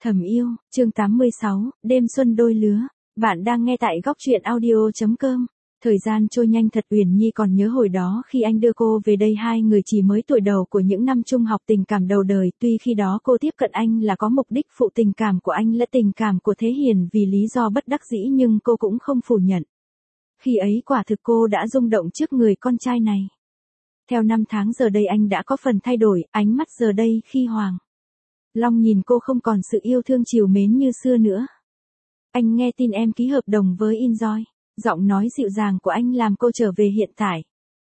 Thầm yêu, chương 86, đêm xuân đôi lứa. Bạn đang nghe tại góc truyện audio.com. Thời gian trôi nhanh thật. Uyển Nhi còn nhớ hồi đó khi anh đưa cô về đây, hai người chỉ mới tuổi đầu của những năm trung học, tình cảm đầu đời. Tuy khi đó cô tiếp cận anh là có mục đích phụ tình cảm của anh là tình cảm của Thế Hiền vì lý do bất đắc dĩ, nhưng cô cũng không phủ nhận. Khi ấy quả thực cô đã rung động trước người con trai này. Theo năm tháng giờ đây anh đã có phần thay đổi, ánh mắt giờ đây khi Hoàng Long nhìn cô không còn sự yêu thương trìu mến như xưa nữa. Anh nghe tin em ký hợp đồng với Enjoy. Giọng nói dịu dàng của anh làm cô trở về hiện tại.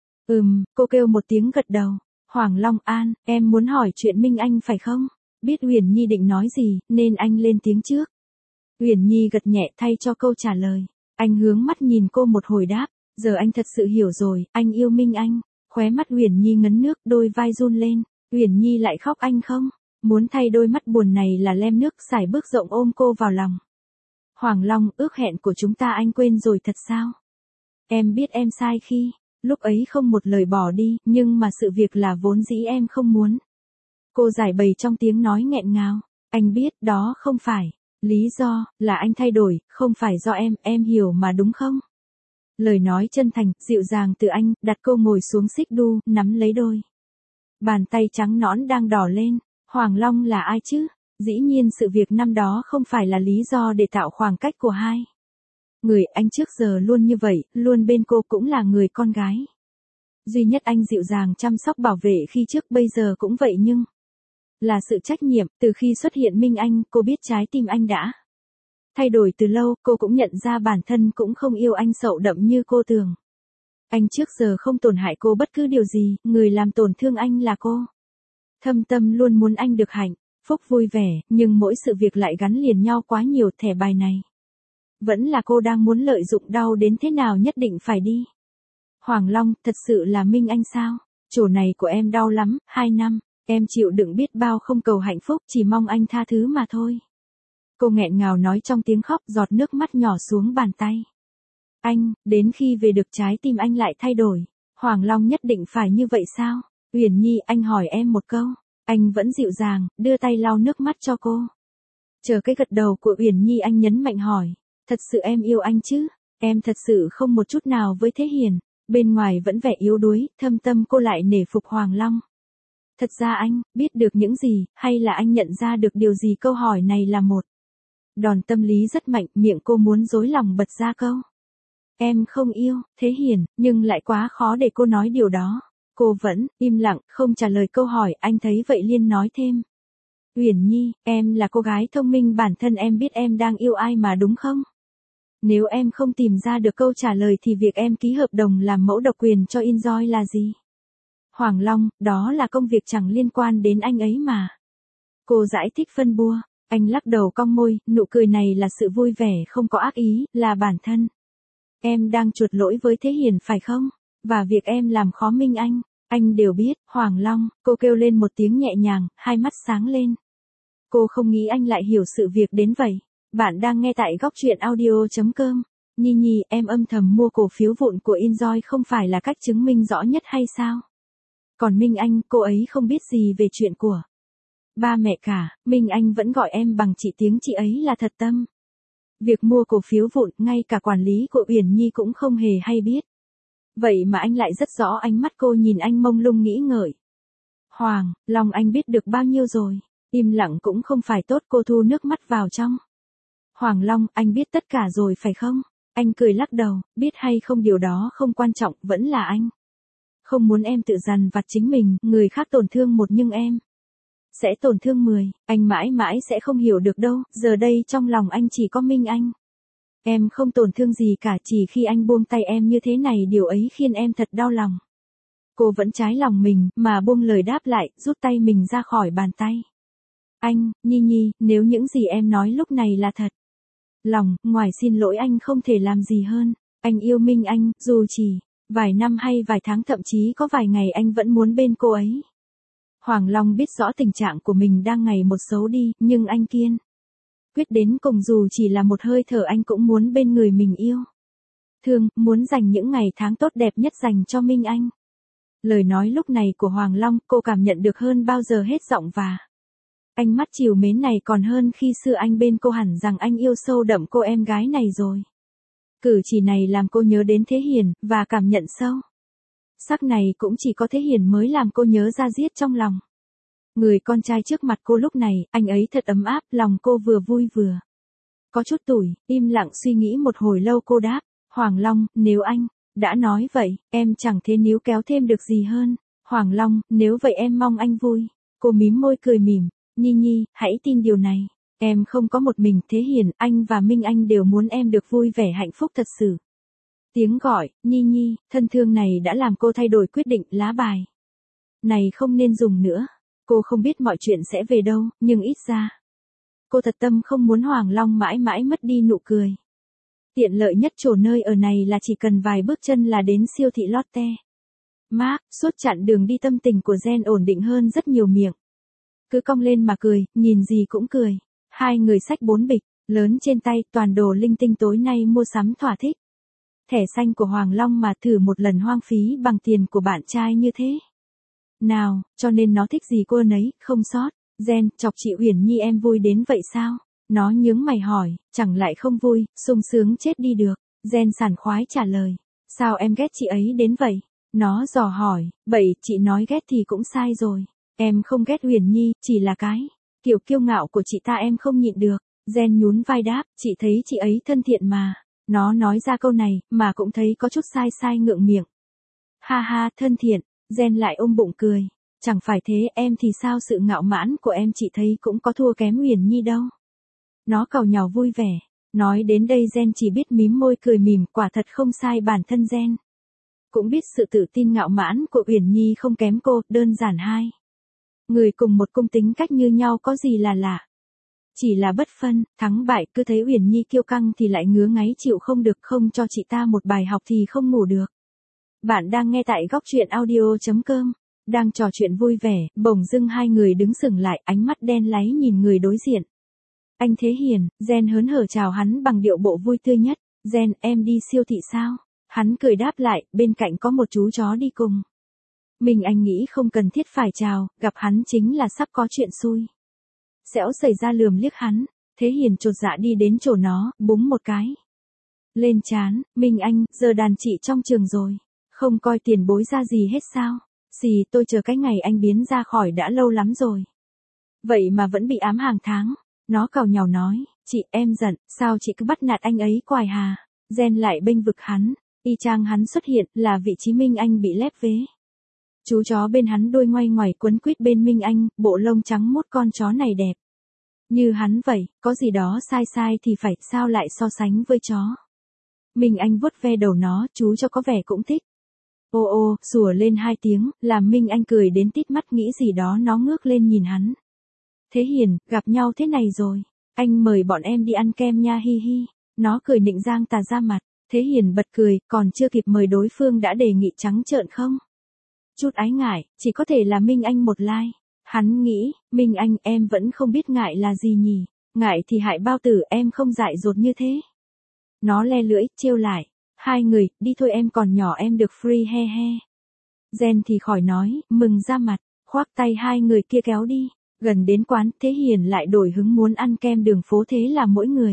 Cô kêu một tiếng gật đầu. Hoàng Long An, em muốn hỏi chuyện Minh Anh phải không? Biết Uyển Nhi định nói gì, nên anh lên tiếng trước. Uyển Nhi gật nhẹ thay cho câu trả lời. Anh hướng mắt nhìn cô một hồi đáp. Giờ anh thật sự hiểu rồi, anh yêu Minh Anh. Khóe mắt Uyển Nhi ngấn nước, đôi vai run lên. Uyển Nhi lại khóc anh không? Muốn thay đôi mắt buồn này là lem nước sải bước rộng ôm cô vào lòng. Hoàng Long, ước hẹn của chúng ta anh quên rồi thật sao? Em biết em sai khi lúc ấy không một lời bỏ đi, nhưng mà sự việc là vốn dĩ em không muốn. Cô giải bày trong tiếng nói nghẹn ngào. Anh biết đó không phải lý do, là anh thay đổi, không phải do em hiểu mà đúng không? Lời nói chân thành, dịu dàng từ anh, đặt cô ngồi xuống xích đu, nắm lấy đôi bàn tay trắng nõn đang đỏ lên. Hoàng Long là ai chứ? Dĩ nhiên sự việc năm đó không phải là lý do để tạo khoảng cách của hai người. Anh trước giờ luôn như vậy, luôn bên cô, cũng là người con gái duy nhất anh dịu dàng chăm sóc bảo vệ khi trước, bây giờ cũng vậy, nhưng là sự trách nhiệm. Từ khi xuất hiện Minh Anh, cô biết trái tim anh đã thay đổi từ lâu. Cô cũng nhận ra bản thân cũng không yêu anh sâu đậm như cô tưởng. Anh trước giờ không tổn hại cô bất cứ điều gì, người làm tổn thương anh là cô. Thâm tâm luôn muốn anh được hạnh phúc vui vẻ, nhưng mỗi sự việc lại gắn liền nhau quá nhiều. Thẻ bài này vẫn là cô đang muốn lợi dụng, đau đến thế nào nhất định phải đi. Hoàng Long, thật sự là Minh Anh sao? Chỗ này của em đau lắm, 2 năm, em chịu đựng biết bao, không cầu hạnh phúc, chỉ mong anh tha thứ mà thôi. Cô nghẹn ngào nói trong tiếng khóc, giọt nước mắt nhỏ xuống bàn tay. Anh, đến khi về được trái tim anh lại thay đổi. Hoàng Long, nhất định phải như vậy sao? Uyển Nhi, anh hỏi em một câu. Anh vẫn dịu dàng, đưa tay lau nước mắt cho cô. Chờ cái gật đầu của Uyển Nhi, anh nhấn mạnh hỏi. Thật sự em yêu anh chứ? Em thật sự không một chút nào với Thế Hiền. Bên ngoài vẫn vẻ yếu đuối, thâm tâm cô lại nể phục Hoàng Long. Thật ra anh, biết được những gì, hay là anh nhận ra được điều gì? Câu hỏi này là một đòn tâm lý rất mạnh, miệng cô muốn dối lòng bật ra câu. Em không yêu Thế Hiền, nhưng lại quá khó để cô nói điều đó. Cô vẫn im lặng, không trả lời câu hỏi. Anh thấy vậy liền nói thêm. Uyển Nhi, em là cô gái thông minh, bản thân em biết em đang yêu ai mà, đúng không? Nếu em không tìm ra được câu trả lời thì việc em ký hợp đồng làm mẫu độc quyền cho Enjoy là gì? Hoàng Long, đó là công việc chẳng liên quan đến anh ấy mà. Cô giải thích phân bua. Anh lắc đầu cong môi, nụ cười này là sự vui vẻ không có ác ý, là bản thân em đang chuộc lỗi với Thế Hiền phải không? Và việc em làm khó Minh anh đều biết. Hoàng Long, cô kêu lên một tiếng nhẹ nhàng, hai mắt sáng lên. Cô không nghĩ anh lại hiểu sự việc đến vậy. Bạn đang nghe tại góc truyện audio.com. Nhi, em âm thầm mua cổ phiếu vụn của Enjoy không phải là cách chứng minh rõ nhất hay sao? Còn Minh Anh, cô ấy không biết gì về chuyện của ba mẹ cả. Minh Anh vẫn gọi em bằng chị, tiếng chị ấy là thật tâm. Việc mua cổ phiếu vụn, ngay cả quản lý của Uyển Nhi cũng không hề hay biết. Vậy mà anh lại rất rõ. Ánh mắt cô nhìn anh mông lung nghĩ ngợi. Hoàng Long, anh biết được bao nhiêu rồi? Im lặng cũng không phải tốt. Cô thu nước mắt vào trong. Hoàng Long, anh biết tất cả rồi phải không? Anh cười lắc đầu, biết hay không điều đó không quan trọng, vẫn là anh không muốn em tự dằn vặt chính mình. Người khác tổn thương một nhưng em sẽ tổn thương 10. Anh mãi mãi sẽ không hiểu được đâu. Giờ đây trong lòng anh chỉ có Minh Anh. Em không tổn thương gì cả, chỉ khi anh buông tay em như thế này, điều ấy khiến em thật đau lòng. Cô vẫn trái lòng mình, mà buông lời đáp lại, rút tay mình ra khỏi bàn tay. Anh, Nhi, nếu những gì em nói lúc này là thật lòng, ngoài xin lỗi anh không thể làm gì hơn. Anh yêu Minh Anh, dù chỉ vài năm hay vài tháng, thậm chí có vài ngày, anh vẫn muốn bên cô ấy. Hoàng Long biết rõ tình trạng của mình đang ngày một xấu đi, nhưng anh kiên quyết đến cùng, dù chỉ là một hơi thở, anh cũng muốn bên người mình yêu thương, muốn dành những ngày tháng tốt đẹp nhất dành cho Minh Anh. Lời nói lúc này của Hoàng Long, cô cảm nhận được hơn bao giờ hết giọng và Ánh mắt trìu mến này còn hơn khi xưa anh bên cô, hẳn rằng anh yêu sâu đậm cô em gái này rồi. Cử chỉ này làm cô nhớ đến Thế Hiền, và cảm nhận sâu sắc này cũng chỉ có Thế Hiền mới làm cô nhớ ra diết trong lòng. Người con trai trước mặt cô lúc này, anh ấy thật ấm áp, lòng cô vừa vui vừa có chút tủi, im lặng suy nghĩ một hồi lâu cô đáp, Hoàng Long, nếu anh đã nói vậy, em chẳng thể níu kéo thêm được gì hơn. Hoàng Long, nếu vậy em mong anh vui. Cô mím môi cười mỉm, Nhi Nhi, hãy tin điều này. Em không có một mình, Thế Hiền, anh và Minh Anh đều muốn em được vui vẻ hạnh phúc thật sự. Tiếng gọi, Nhi Nhi, thân thương này đã làm cô thay đổi quyết định, lá bài này không nên dùng nữa. Cô không biết mọi chuyện sẽ về đâu, nhưng ít ra cô thật tâm không muốn Hoàng Long mãi mãi mất đi nụ cười. Tiện lợi nhất chỗ nơi ở này là chỉ cần vài bước chân là đến siêu thị Lotte Mart, suốt chặng đường đi tâm tình của Gen ổn định hơn rất nhiều, miệng cứ cong lên mà cười, nhìn gì cũng cười. Hai người xách 4 bịch lớn trên tay, toàn đồ linh tinh tối nay mua sắm thỏa thích. Thẻ xanh của Hoàng Long mà thử một lần hoang phí bằng tiền của bạn trai như thế nào, cho nên nó thích gì cô nấy, không sót. Gen, chọc chị Uyển Nhi em vui đến vậy sao? Nó nhướng mày hỏi, chẳng lại không vui, sung sướng chết đi được. Gen sảng khoái trả lời, sao em ghét chị ấy đến vậy? Nó dò hỏi, bậy, chị nói ghét thì cũng sai rồi. Em không ghét Uyển Nhi, chỉ là cái kiểu kiêu ngạo của chị ta em không nhịn được. Gen nhún vai đáp, chị thấy chị ấy thân thiện mà. Nó nói ra câu này, mà cũng thấy có chút sai sai ngượng miệng. Ha ha, thân thiện. Gen lại ôm bụng cười. Chẳng phải thế, em thì sao, sự ngạo mãn của em chị thấy cũng có thua kém Uyển Nhi đâu. Nó càu nhàu vui vẻ. Nói đến đây Gen chỉ biết mím môi cười mỉm, quả thật không sai, bản thân Gen cũng biết sự tự tin ngạo mãn của Uyển Nhi không kém cô, đơn giản hai người cùng một cung tính cách như nhau có gì là lạ. Chỉ là bất phân, thắng bại, cứ thấy Uyển Nhi kiêu căng thì lại ngứa ngáy chịu không được, không cho chị ta một bài học thì không ngủ được. Bạn đang nghe tại góc truyện audio.com. Đang trò chuyện vui vẻ, bỗng dưng hai người đứng sững lại, ánh mắt đen láy nhìn người đối diện. Anh Thế Hiền. Gen hớn hở chào hắn bằng điệu bộ vui tươi nhất. Gen, em đi siêu thị sao? Hắn cười đáp lại, bên cạnh có một chú chó đi cùng. Mình anh nghĩ không cần thiết phải chào, gặp hắn chính là sắp có chuyện xui xẻo xảy ra, lườm liếc hắn. Thế Hiền chột dạ đi đến chỗ nó, búng một cái lên trán. Minh Anh, giờ đàn chị trong trường rồi, không coi tiền bối ra gì hết sao? Xì, tôi chờ cái ngày anh biến ra khỏi đã lâu lắm rồi. Vậy mà vẫn bị ám hàng tháng. Nó càu nhàu nói, chị, em giận, sao chị cứ bắt nạt anh ấy quài hà? Gen lại bênh vực hắn, y chang hắn xuất hiện là vị trí Minh Anh bị lép vế. Chú chó bên hắn đuôi ngoay ngoẩy quấn quýt bên Minh Anh, bộ lông trắng mốt, con chó này đẹp như hắn vậy, có gì đó sai sai thì phải, sao lại so sánh với chó? Minh Anh vuốt ve đầu nó, chú cho có vẻ cũng thích. Ô ô, sủa lên 2 tiếng, làm Minh Anh cười đến tít mắt, nghĩ gì đó nó ngước lên nhìn hắn. Thế Hiền, gặp nhau thế này rồi. Anh mời bọn em đi ăn kem nha, hi hi. Nó cười nịnh giang tà ra mặt. Thế Hiền bật cười, còn chưa kịp mời đối phương đã đề nghị trắng trợn không? Chút ái ngại, chỉ có thể là Minh Anh một like. Hắn nghĩ, Minh Anh, em vẫn không biết ngại là gì nhỉ? Ngại thì hại bao tử, em không dại dột như thế. Nó le lưỡi, trêu lại. Hai người, đi thôi, em còn nhỏ, em được free he he. Gen thì khỏi nói, mừng ra mặt, khoác tay hai người kia kéo đi. Gần đến quán, Thế Hiền lại đổi hứng muốn ăn kem đường phố, thế là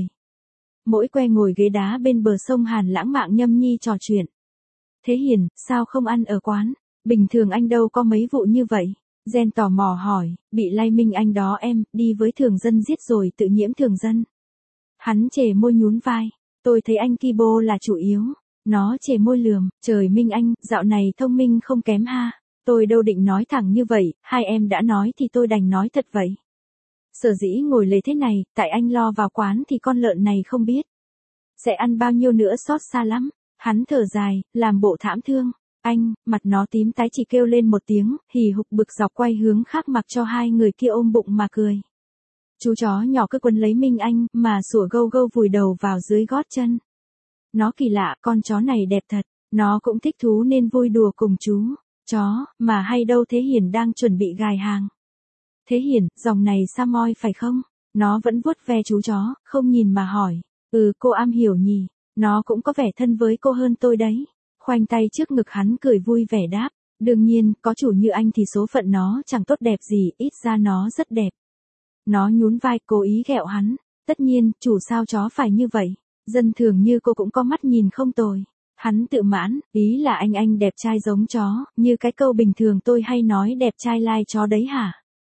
mỗi que ngồi ghế đá bên bờ sông Hàn lãng mạn nhâm nhi trò chuyện. Thế Hiền, sao không ăn ở quán? Bình thường anh đâu có mấy vụ như vậy. Gen tò mò hỏi, bị lay Minh Anh đó em, đi với thường dân giết rồi tự nhiễm thường dân. Hắn chề môi nhún vai, tôi thấy anh Kibo là chủ yếu. Nó chề môi lườm, trời Minh Anh, dạo này thông minh không kém ha. Tôi đâu định nói thẳng như vậy, hai em đã nói thì tôi đành nói thật vậy. Sở dĩ ngồi lề thế này, tại anh lo vào quán thì con lợn này không biết sẽ ăn bao nhiêu nữa, xót xa lắm. Hắn thở dài, làm bộ thảm thương. Anh, mặt nó tím tái, chỉ kêu lên một tiếng, hì hục bực dọc quay hướng khác, mặc cho hai người kia ôm bụng mà cười. Chú chó nhỏ cứ quấn lấy Minh Anh, mà sủa gâu gâu vùi đầu vào dưới gót chân. Nó kỳ lạ, con chó này đẹp thật, nó cũng thích thú nên vui đùa cùng chú chó, mà hay đâu. Thế Hiền đang chuẩn bị gài hàng. Thế Hiền, dòng này Samoy phải không? Nó vẫn vuốt ve chú chó, không nhìn mà hỏi. Ừ, cô am hiểu nhỉ, nó cũng có vẻ thân với cô hơn tôi đấy. Khoanh tay trước ngực hắn cười vui vẻ đáp. Đương nhiên, có chủ như anh thì số phận nó chẳng tốt đẹp gì, ít ra nó rất đẹp. Nó nhún vai cố ý ghẹo hắn. Tất nhiên, chủ sao chó phải như vậy. Dân thường như cô cũng có mắt nhìn không tồi. Hắn tự mãn, ý là anh đẹp trai giống chó, như cái câu bình thường tôi hay nói đẹp trai lai chó đấy hả?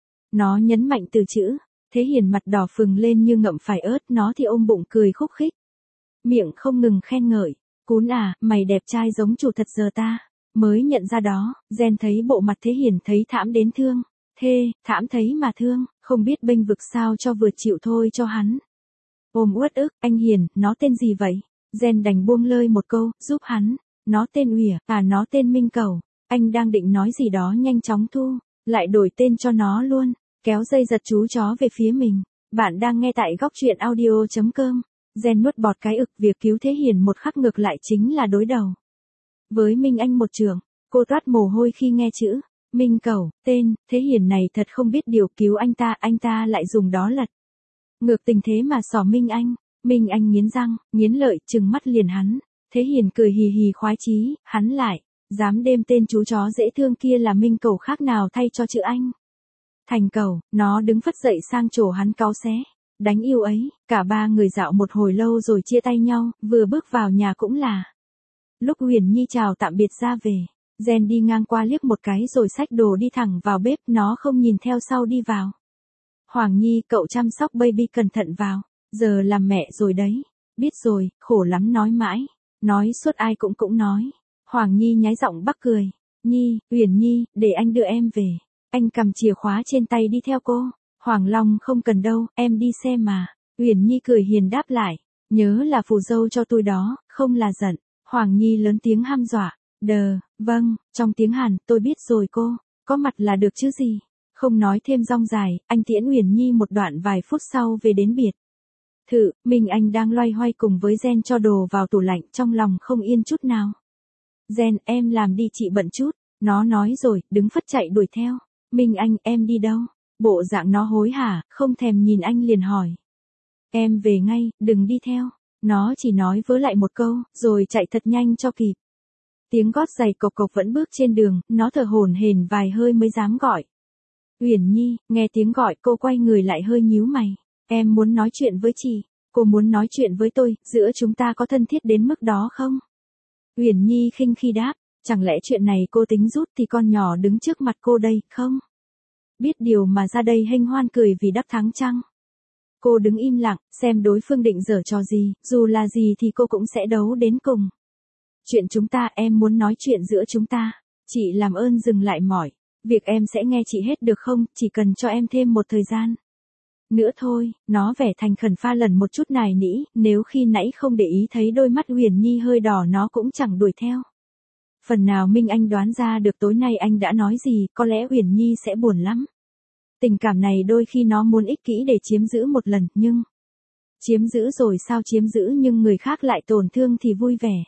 Nó nhấn mạnh từ chữ. Thế Hiền mặt đỏ phừng lên như ngậm phải ớt, nó thì ôm bụng cười khúc khích. Miệng không ngừng khen ngợi. Cún à, mày đẹp trai giống chủ thật giờ ta. Mới nhận ra đó, Gen thấy bộ mặt Thế Hiền thấy thảm đến thương. Thảm thấy mà thương, không biết bênh vực sao cho vừa chịu thôi cho hắn. Ôm uất ức, anh Hiền, nó tên gì vậy? Gen đành buông lơi một câu, giúp hắn. Nó tên Uyển, nó tên Minh Cẩu. Anh đang định nói gì đó nhanh chóng thu, lại đổi tên cho nó luôn. Kéo dây giật chú chó về phía mình. Bạn đang nghe tại góc truyện audio.com. Gen nuốt bọt cái ực, việc cứu Thế Hiền một khắc ngược lại chính là đối đầu với Minh Anh một trường. Cô toát mồ hôi khi nghe chữ Minh Cẩu, tên Thế Hiền này thật không biết điều, cứu anh ta lại dùng đó lật ngược tình thế mà xỏ Minh Anh. Minh Anh nghiến răng, nghiến lợi, trừng mắt liền hắn. Thế Hiền cười hì hì khoái chí, hắn lại dám đêm tên chú chó dễ thương kia là Minh Cẩu khác nào thay cho chữ anh. Thành Cẩu, nó đứng phất dậy sang chổ hắn cáu xé. Đánh yêu ấy, cả ba người dạo một hồi lâu rồi chia tay nhau, vừa bước vào nhà cũng là lúc Uyển Nhi chào tạm biệt ra về. Gen đi ngang qua liếc một cái rồi xách đồ đi thẳng vào bếp, nó không nhìn theo sau đi vào. Hoàng Nhi, cậu chăm sóc baby cẩn thận vào, giờ làm mẹ rồi đấy. Biết rồi, khổ lắm nói mãi. Nói suốt ai cũng nói. Hoàng Nhi nhái giọng bắc cười. Nhi, Uyển Nhi, để anh đưa em về. Anh cầm chìa khóa trên tay đi theo cô. Hoàng Long không cần đâu, em đi xe mà. Uyển Nhi cười hiền đáp lại. Nhớ là phù dâu cho tôi đó, không là giận. Hoàng Nhi lớn tiếng hăm dọa. Vâng, trong tiếng Hàn, tôi biết rồi cô. Có mặt là được chứ gì. Không nói thêm rong dài, anh tiễn Uyển Nhi một đoạn vài phút sau về đến biệt thự. Minh Anh đang loay hoay cùng với Gen cho đồ vào tủ lạnh, trong lòng không yên chút nào. Gen, em làm đi chị bận chút. Nó nói rồi, đứng phất chạy đuổi theo. Minh Anh, em đi đâu? Bộ dạng nó hối hả, không thèm nhìn anh liền hỏi. Em về ngay, đừng đi theo. Nó chỉ nói vớ lại một câu, rồi chạy thật nhanh cho kịp. Tiếng gót giày cộc cộc vẫn bước trên đường, nó thở hổn hển vài hơi mới dám gọi. Uyển Nhi, nghe tiếng gọi cô quay người lại hơi nhíu mày. Em muốn nói chuyện với chị. Cô muốn nói chuyện với tôi, giữa chúng ta có thân thiết đến mức đó không? Uyển Nhi khinh khi đáp, chẳng lẽ chuyện này cô tính rút thì con nhỏ đứng trước mặt cô đây, không? Biết điều mà ra đây hênh hoan cười vì đắc thắng chăng? Cô đứng im lặng, xem đối phương định giở trò gì, dù là gì thì cô cũng sẽ đấu đến cùng. Chuyện chúng ta, em muốn nói chuyện giữa chúng ta. Chị làm ơn dừng lại mỏi. Việc em sẽ nghe chị hết được không, chỉ cần cho em thêm một thời gian nữa thôi. Nó vẻ thành khẩn pha lần một chút nài nỉ, nếu khi nãy không để ý thấy đôi mắt Uyển Nhi hơi đỏ nó cũng chẳng đuổi theo. Phần nào Minh Anh đoán ra được tối nay anh đã nói gì, có lẽ Uyển Nhi sẽ buồn lắm. Tình cảm này đôi khi nó muốn ích kỷ để chiếm giữ một lần, nhưng chiếm giữ rồi sao chiếm giữ nhưng người khác lại tổn thương thì vui vẻ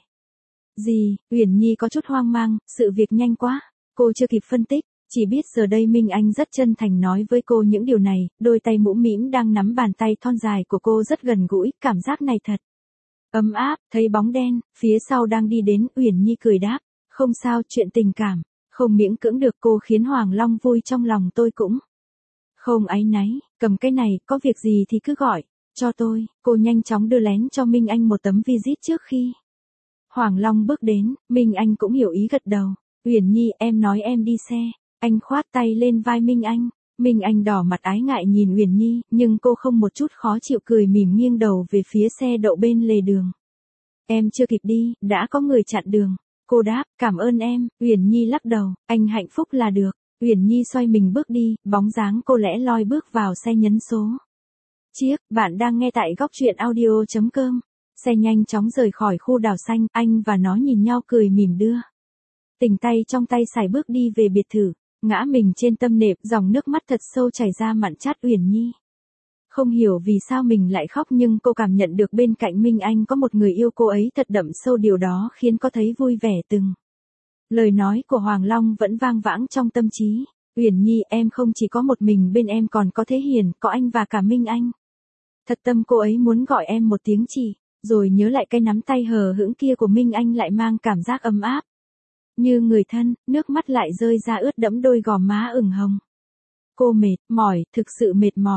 gì? Uyển Nhi có chút hoang mang, sự việc nhanh quá, cô chưa kịp phân tích, chỉ biết giờ đây Minh Anh rất chân thành nói với cô những điều này, đôi tay mũm mĩm đang nắm bàn tay thon dài của cô rất gần gũi, cảm giác này thật ấm áp. Thấy bóng đen phía sau đang đi đến, Uyển Nhi cười đáp, không sao, chuyện tình cảm không miễn cưỡng được. Cô khiến Hoàng Long vui trong lòng tôi cũng không áy náy. Cầm cái này, có việc gì thì cứ gọi cho tôi. Cô nhanh chóng đưa lén cho Minh Anh một tấm visit trước khi Hoàng Long bước đến. Minh Anh cũng hiểu ý gật đầu. Uyển Nhi, em nói em đi xe. Anh khoát tay lên vai Minh Anh. Minh Anh đỏ mặt ái ngại nhìn Uyển Nhi, nhưng cô không một chút khó chịu, cười mỉm nghiêng đầu về phía xe đậu bên lề đường. Em chưa kịp đi, đã có người chặn đường. Cô đáp, cảm ơn em. Uyển Nhi lắc đầu, anh hạnh phúc là được. Uyển Nhi xoay mình bước đi, bóng dáng cô lẽ loi bước vào xe nhấn số chiếc. Bạn đang nghe tại góc truyện audio.com. Xe nhanh chóng rời khỏi khu đảo xanh, anh và nó nhìn nhau cười mỉm đưa tình tay trong tay sải bước đi về biệt thự. Ngã mình trên tâm nệm, dòng nước mắt thật sâu chảy ra mặn chát. Uyển Nhi không hiểu vì sao mình lại khóc, nhưng cô cảm nhận được bên cạnh Minh Anh có một người yêu cô ấy thật đậm sâu, điều đó khiến cô thấy vui vẻ. Từng lời nói của Hoàng Long vẫn vang vãng trong tâm trí. Uyển Nhi, em không chỉ có một mình bên em, còn có Thế Hiền, có anh và cả Minh Anh. Thật tâm cô ấy muốn gọi em một tiếng chị, rồi nhớ lại cái nắm tay hờ hững kia của Minh Anh lại mang cảm giác ấm áp như người thân, nước mắt lại rơi ra ướt đẫm đôi gò má ửng hồng. Cô mệt mỏi, thực sự mệt mỏi.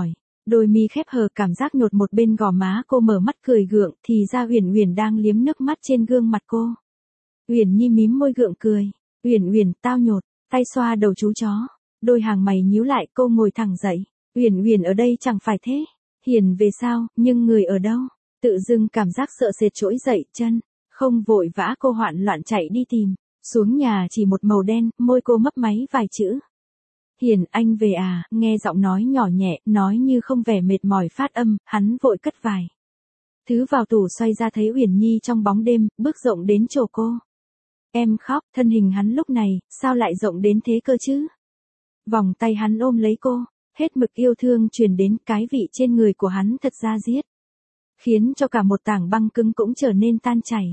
Đôi mi khép hờ cảm giác nhột một bên gò má cô, mở mắt cười gượng, thì ra Uyển Uyển đang liếm nước mắt trên gương mặt cô. Uyển Nhi mím môi gượng cười, Uyển Uyển, tao nhột, tay xoa đầu chú chó. Đôi hàng mày nhíu lại, cô ngồi thẳng dậy. Uyển Uyển ở đây chẳng phải thế. Hiền về sao, nhưng người ở đâu? Tự dưng cảm giác sợ sệt trỗi dậy chân. Không vội vã cô hoảng loạn chạy đi tìm. Xuống nhà chỉ một màu đen, môi cô mấp máy vài chữ. Hiền, anh về à? Nghe giọng nói nhỏ nhẹ, nói như không vẻ mệt mỏi phát âm, hắn vội cất vài thứ vào tủ, xoay ra thấy Uyển Nhi trong bóng đêm, bước rộng đến chỗ cô. Em khóc, thân hình hắn lúc này, sao lại rộng đến thế cơ chứ? Vòng tay hắn ôm lấy cô, hết mực yêu thương truyền đến, cái vị trên người của hắn thật ra giết. Khiến cho cả một tảng băng cứng cũng trở nên tan chảy.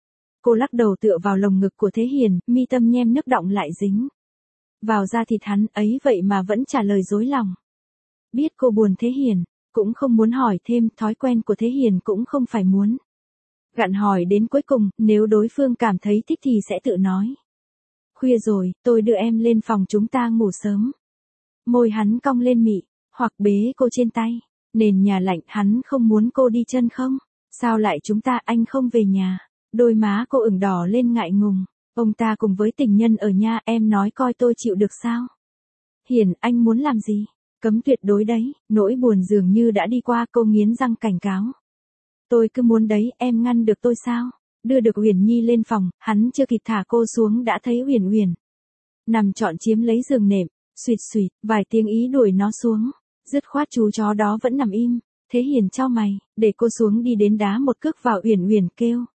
Cô lắc đầu tựa vào lồng ngực của Thế Hiền, mi tâm nhem nước đọng lại dính vào da thịt hắn, ấy vậy mà vẫn trả lời dối lòng. Biết cô buồn Thế Hiền, cũng không muốn hỏi thêm, thói quen của Thế Hiền cũng không phải muốn gặn hỏi đến cuối cùng, nếu đối phương cảm thấy thích thì sẽ tự nói. Khuya rồi, tôi đưa em lên phòng chúng ta ngủ sớm. Môi hắn cong lên mị, hoặc bế cô trên tay. Nền nhà lạnh, hắn không muốn cô đi chân không? Sao lại chúng ta, anh không về nhà? Đôi má cô ửng đỏ lên ngại ngùng. Ông ta cùng với tình nhân ở nhà, em nói coi tôi chịu được sao? Hiền, anh muốn làm gì? Cấm tuyệt đối đấy, nỗi buồn dường như đã đi qua, cô nghiến răng cảnh cáo. Tôi cứ muốn đấy, em ngăn được tôi sao? Đưa được Uyển Nhi lên phòng, hắn chưa kịp thả cô xuống đã thấy Uyển Uyển nằm trọn chiếm lấy giường nệm, suýt suýt, vài tiếng ý đuổi nó xuống. Dứt khoát chú chó đó vẫn nằm im. Thế Hiền chau mày, để cô xuống đi đến đá một cước vào Uyển Uyển kêu.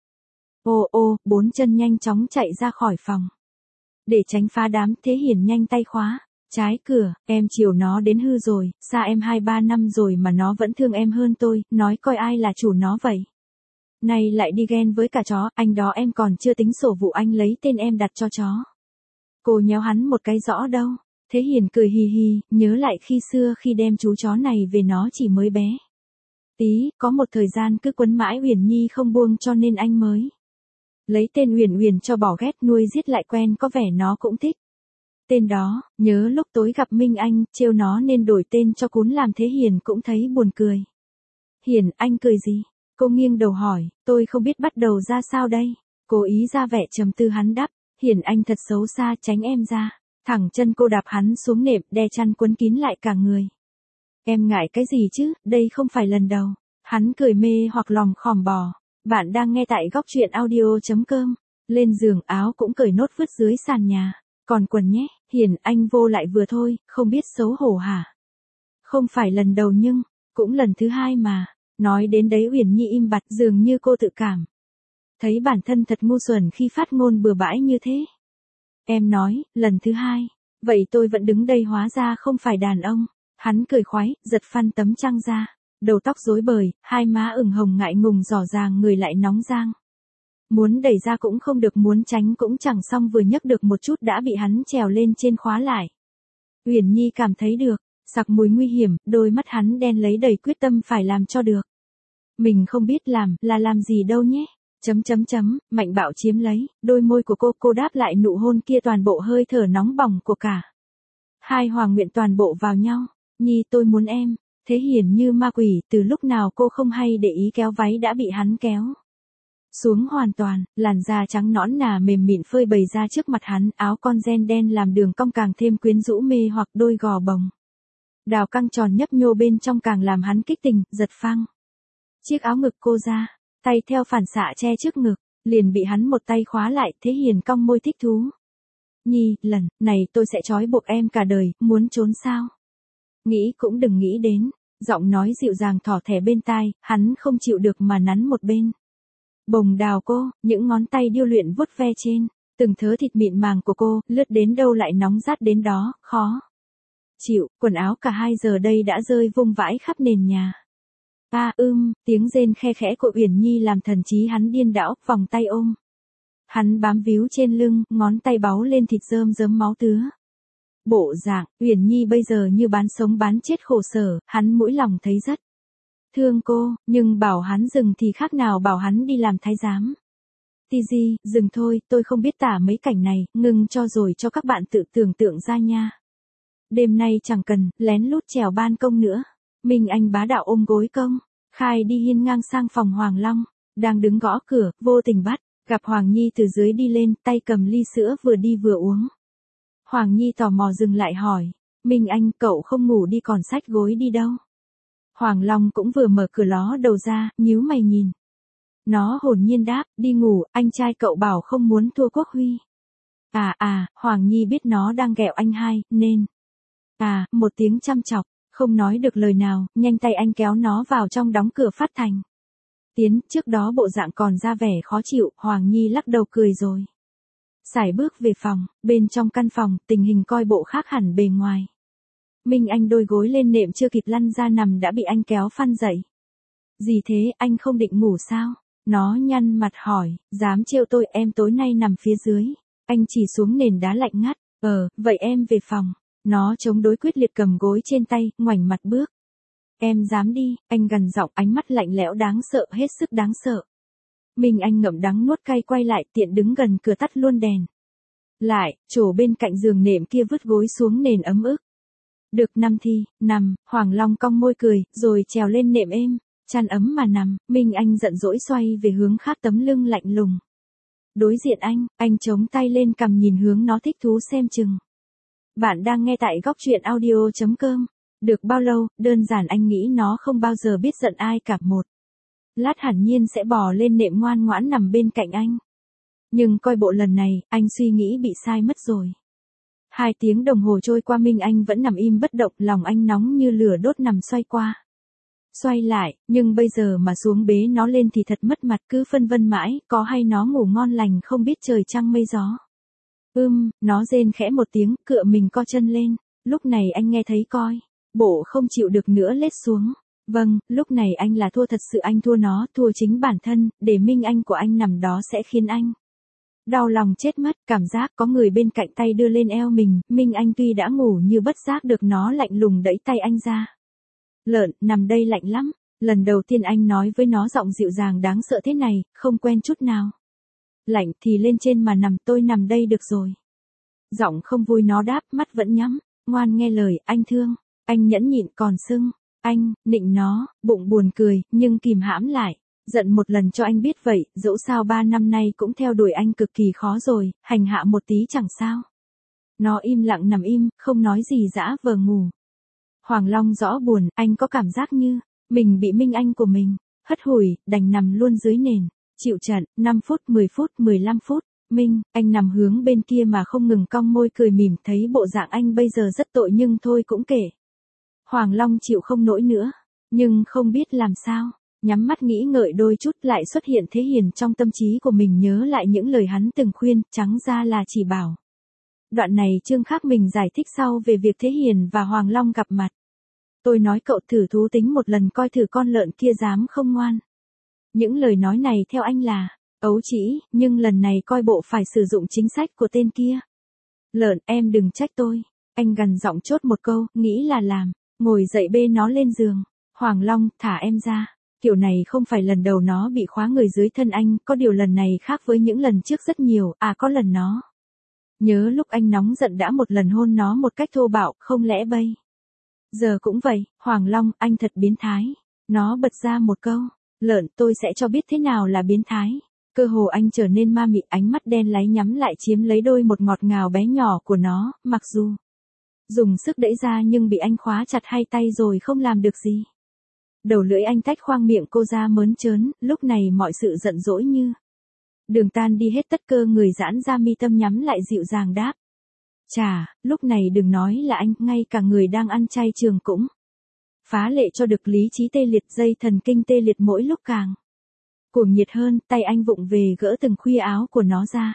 Ô ô, bốn chân nhanh chóng chạy ra khỏi phòng. Để tránh phá đám, Thế Hiền nhanh tay khóa trái cửa, em chiều nó đến hư rồi, xa em 2-3 năm rồi mà nó vẫn thương em hơn tôi, nói coi ai là chủ nó vậy. Này lại đi ghen với cả chó, anh đó em còn chưa tính sổ vụ anh lấy tên em đặt cho chó. Cô nhéo hắn một cái rõ đâu. Thế Hiền cười hì hì, nhớ lại khi xưa khi đem chú chó này về nó chỉ mới bé tí, có một thời gian cứ quấn mãi Uyển Nhi không buông cho nên anh mới lấy tên Uyển Uyển cho bỏ ghét, nuôi giết lại quen, có vẻ nó cũng thích tên đó. Nhớ lúc tối gặp Minh Anh, trêu nó nên đổi tên cho cún, làm Thế Hiền cũng thấy buồn cười. Hiền, anh cười gì? Cô nghiêng đầu hỏi, tôi không biết bắt đầu ra sao đây. Cố ý ra vẻ trầm tư, hắn đáp, Hiền anh thật xấu xa, tránh em ra. Thẳng chân cô đạp hắn xuống nệm, đè chăn quấn kín lại cả người. Em ngại cái gì chứ, đây không phải lần đầu. Hắn cười mê hoặc lòng khòm bò. Bạn đang nghe tại góc truyện audio.com. Lên giường, áo cũng cởi nốt vứt dưới sàn nhà. Còn quần nhé, Hiền anh vô lại vừa thôi, không biết xấu hổ hả? Không phải lần đầu nhưng, cũng lần thứ hai mà. Nói đến đấy Uyển Nhi im bặt, dường như cô tự cảm thấy bản thân thật ngu xuẩn khi phát ngôn bừa bãi như thế. Em nói, lần thứ hai. Vậy tôi vẫn đứng đây hóa ra không phải đàn ông. Hắn cười khoái, giật phăn tấm trăng ra. Đầu tóc rối bời, hai má ửng hồng ngại ngùng rõ ràng, người lại nóng rang. Muốn đẩy ra cũng không được, muốn tránh cũng chẳng xong, vừa nhấc được một chút đã bị hắn trèo lên trên khóa lại. Uyển Nhi cảm thấy được, sặc mùi nguy hiểm, đôi mắt hắn đen lấy đầy quyết tâm phải làm cho được. Mình không biết làm, là làm gì đâu nhé. Mạnh bạo chiếm lấy, đôi môi của cô đáp lại nụ hôn kia, toàn bộ hơi thở nóng bỏng của cả hai hòa nguyện toàn bộ vào nhau. Nhi, tôi muốn em. Thế Hiền như ma quỷ, từ lúc nào cô không hay để ý kéo váy đã bị hắn kéo xuống hoàn toàn, làn da trắng nõn nà mềm mịn phơi bày ra trước mặt hắn, áo con ren đen làm đường cong càng thêm quyến rũ mê hoặc, đôi gò bồng đào căng tròn nhấp nhô bên trong càng làm hắn kích tình, giật phăng chiếc áo ngực cô ra, tay theo phản xạ che trước ngực, liền bị hắn một tay khóa lại. Thế Hiền cong môi thích thú. Nhi, lần này tôi sẽ trói buộc em cả đời, muốn trốn sao? Nghĩ cũng đừng nghĩ đến. Giọng nói dịu dàng thỏ thẻ bên tai, hắn không chịu được mà nắn một bên bồng đào cô, những ngón tay điêu luyện vuốt ve trên từng thớ thịt mịn màng của cô, lướt đến đâu lại nóng rát đến đó, khó chịu. Quần áo cả hai giờ đây đã rơi vung vãi khắp nền nhà. Tiếng rên khe khẽ của Uyển Nhi làm thần trí hắn điên đảo, vòng tay ôm hắn bám víu trên lưng, ngón tay báu lên thịt rơm rớm máu tứa. Bộ dạng Uyển Nhi bây giờ như bán sống bán chết khổ sở, hắn mũi lòng thấy rất thương cô, nhưng bảo hắn dừng thì khác nào bảo hắn đi làm thái giám. Tizi, dừng thôi, tôi không biết tả mấy cảnh này, ngừng cho rồi cho các bạn tự tưởng tượng ra nha. Đêm nay chẳng cần lén lút trèo ban công nữa. Minh Anh bá đạo ôm gối công, khai đi hiên ngang sang phòng Hoàng Long, đang đứng gõ cửa, vô tình bắt, gặp Hoàng Nhi từ dưới đi lên, tay cầm ly sữa vừa đi vừa uống. Hoàng Nhi tò mò dừng lại hỏi, Minh Anh, cậu không ngủ đi còn xách gối đi đâu? Hoàng Long cũng vừa mở cửa ló đầu ra, nhíu mày nhìn. Nó hồn nhiên đáp, đi ngủ, anh trai cậu bảo không muốn thua Quốc Huy. Hoàng Nhi biết nó đang ghẹo anh hai, nên. Một tiếng chăm chọc, không nói được lời nào, nhanh tay anh kéo nó vào trong đóng cửa phát thành. Trước đó bộ dạng còn ra vẻ khó chịu, Hoàng Nhi lắc đầu cười rồi. Sải bước về phòng, bên trong căn phòng, tình hình coi bộ khác hẳn bề ngoài. Minh Anh đôi gối lên nệm chưa kịp lăn ra nằm đã bị anh kéo phăn dậy. Gì thế, anh không định ngủ sao? Nó nhăn mặt hỏi, dám trêu tôi, em tối nay nằm phía dưới. Anh chỉ xuống nền đá lạnh ngắt, vậy em về phòng. Nó chống đối quyết liệt cầm gối trên tay, ngoảnh mặt bước. Em dám đi, anh gằn giọng, ánh mắt lạnh lẽo đáng sợ, hết sức đáng sợ. Minh Anh ngậm đắng nuốt cay quay lại, tiện đứng gần cửa tắt luôn đèn. Lại, trổ bên cạnh giường nệm kia vứt gối xuống nền ấm ức. Được nằm thì, nằm, Hoàng Long cong môi cười, rồi trèo lên nệm êm, chăn ấm mà nằm. Minh Anh giận dỗi xoay về hướng khác, tấm lưng lạnh lùng. Đối diện anh chống tay lên cằm nhìn hướng nó thích thú xem chừng. Bạn đang nghe tại góc truyện audio.com. Được bao lâu, đơn giản anh nghĩ nó không bao giờ biết giận ai cả. Một lát hẳn nhiên sẽ bò lên nệm ngoan ngoãn nằm bên cạnh anh. Nhưng coi bộ lần này, anh suy nghĩ bị sai mất rồi. 2 tiếng đồng hồ trôi qua, Minh Anh vẫn nằm im bất động, lòng anh nóng như lửa đốt nằm xoay qua. Xoay lại, nhưng bây giờ mà xuống bế nó lên thì thật mất mặt, cứ phân vân mãi, có hay nó ngủ ngon lành không biết trời trăng mây gió. Nó rên khẽ một tiếng, cựa mình co chân lên, lúc này anh nghe thấy coi. Bộ không chịu được nữa lết xuống. Vâng, lúc này anh là thua thật sự, anh thua nó, thua chính bản thân, để Minh Anh của anh nằm đó sẽ khiến anh đau lòng chết mất, cảm giác có người bên cạnh tay đưa lên eo mình, Minh Anh tuy đã ngủ như bất giác được nó lạnh lùng đẩy tay anh ra. Lợn, nằm đây lạnh lắm, lần đầu tiên anh nói với nó giọng dịu dàng đáng sợ thế này, không quen chút nào. Lạnh thì lên trên mà nằm, tôi nằm đây được rồi. Giọng không vui nó đáp, mắt vẫn nhắm, ngoan nghe lời, anh thương. Anh nhẫn nhịn còn sưng, anh, nịnh nó, bụng buồn cười, nhưng kìm hãm lại, giận một lần cho anh biết vậy, dẫu sao 3 năm nay cũng theo đuổi anh cực kỳ khó rồi, hành hạ một tí chẳng sao. Nó im lặng nằm im, không nói gì dã vờ ngủ. Hoàng Long rõ buồn, anh có cảm giác như, mình bị Minh Anh của mình, hất hủi, đành nằm luôn dưới nền, chịu trận, 5 phút, 10 phút, 15 phút. Minh, anh nằm hướng bên kia mà không ngừng cong môi cười mỉm, thấy bộ dạng anh bây giờ rất tội nhưng thôi cũng kể. Hoàng Long chịu không nổi nữa, nhưng không biết làm sao, nhắm mắt nghĩ ngợi đôi chút lại xuất hiện Thế Hiền trong tâm trí của mình, nhớ lại những lời hắn từng khuyên, trắng ra là chỉ bảo. Đoạn này chương khác mình giải thích sau về việc Thế Hiền và Hoàng Long gặp mặt. Tôi nói cậu thử thú tính một lần coi thử con lợn kia dám không ngoan. Những lời nói này theo anh là ấu trĩ, nhưng lần này coi bộ phải sử dụng chính sách của tên kia. Lợn, em đừng trách tôi. Anh gằn giọng chốt một câu, nghĩ là làm. Ngồi dậy bê nó lên giường. Hoàng Long, thả em ra. Kiểu này không phải lần đầu nó bị khóa người dưới thân anh, có điều lần này khác với những lần trước rất nhiều, có lần nó. Nhớ lúc anh nóng giận đã một lần hôn nó một cách thô bạo, không lẽ bây giờ cũng vậy, Hoàng Long, anh thật biến thái. Nó bật ra một câu, lợn, tôi sẽ cho biết thế nào là biến thái. Cơ hồ anh trở nên ma mị, ánh mắt đen láy nhắm lại chiếm lấy đôi một ngọt ngào bé nhỏ của nó, mặc dù dùng sức đẩy ra nhưng bị anh khóa chặt hai tay rồi không làm được gì. Đầu lưỡi anh tách khoang miệng cô ra mớn trớn, lúc này mọi sự giận dỗi như đường tan đi hết, tất cơ người giãn ra, mi tâm nhắm lại dịu dàng đáp. Chà, lúc này đừng nói là anh, ngay cả người đang ăn chay trường cũng phá lệ cho được lý trí tê liệt, dây thần kinh tê liệt mỗi lúc càng cuồng nhiệt hơn, tay anh vụng về gỡ từng khuy áo của nó ra.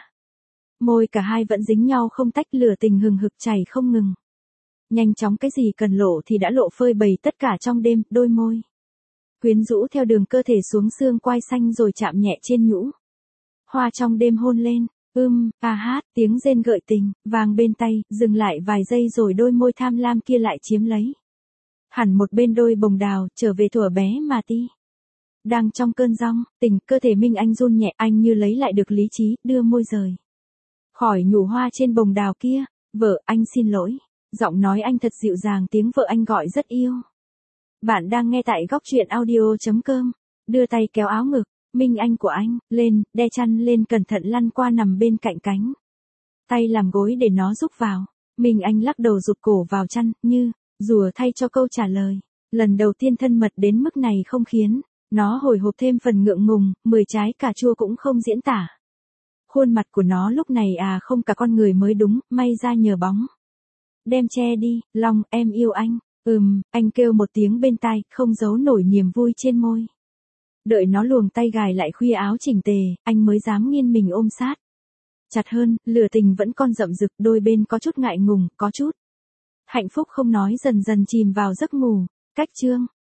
Môi cả hai vẫn dính nhau không tách, lửa tình hừng hực chảy không ngừng. Nhanh chóng cái gì cần lộ thì đã lộ, phơi bày tất cả trong đêm, đôi môi quyến rũ theo đường cơ thể xuống xương quai xanh rồi chạm nhẹ trên nhũ hoa trong đêm hôn lên. Hát, tiếng rên gợi tình, vang bên tay, dừng lại vài giây rồi đôi môi tham lam kia lại chiếm lấy hẳn một bên đôi bồng đào, trở về thuở bé mà ti. Đang trong cơn giông tình, cơ thể Minh Anh run nhẹ, anh như lấy lại được lý trí, đưa môi rời khỏi nhũ hoa trên bồng đào kia. Vợ, anh xin lỗi. Giọng nói anh thật dịu dàng, tiếng vợ anh gọi rất yêu Bạn đang nghe tại góc truyện audio.com. Đưa tay kéo áo ngực, Minh Anh của anh, lên, đe chăn lên cẩn thận lăn qua nằm bên cạnh cánh. Tay làm gối để nó rúc vào. Minh Anh lắc đầu rụt cổ vào chăn, như, rùa thay cho câu trả lời. Lần đầu tiên thân mật đến mức này không khiến nó hồi hộp thêm phần ngượng ngùng, 10 trái cà chua cũng không diễn tả. Khuôn mặt của nó lúc này không cả con người mới đúng, may ra nhờ bóng. Đem che đi, Long, em yêu anh. Anh kêu một tiếng bên tai, không giấu nổi niềm vui trên môi. Đợi nó luồng tay gài lại khuya áo chỉnh tề, anh mới dám nghiêng mình ôm sát. Chặt hơn, lửa tình vẫn còn rậm rực, đôi bên có chút ngại ngùng, có chút hạnh phúc không nói dần dần chìm vào giấc ngủ. Cách chương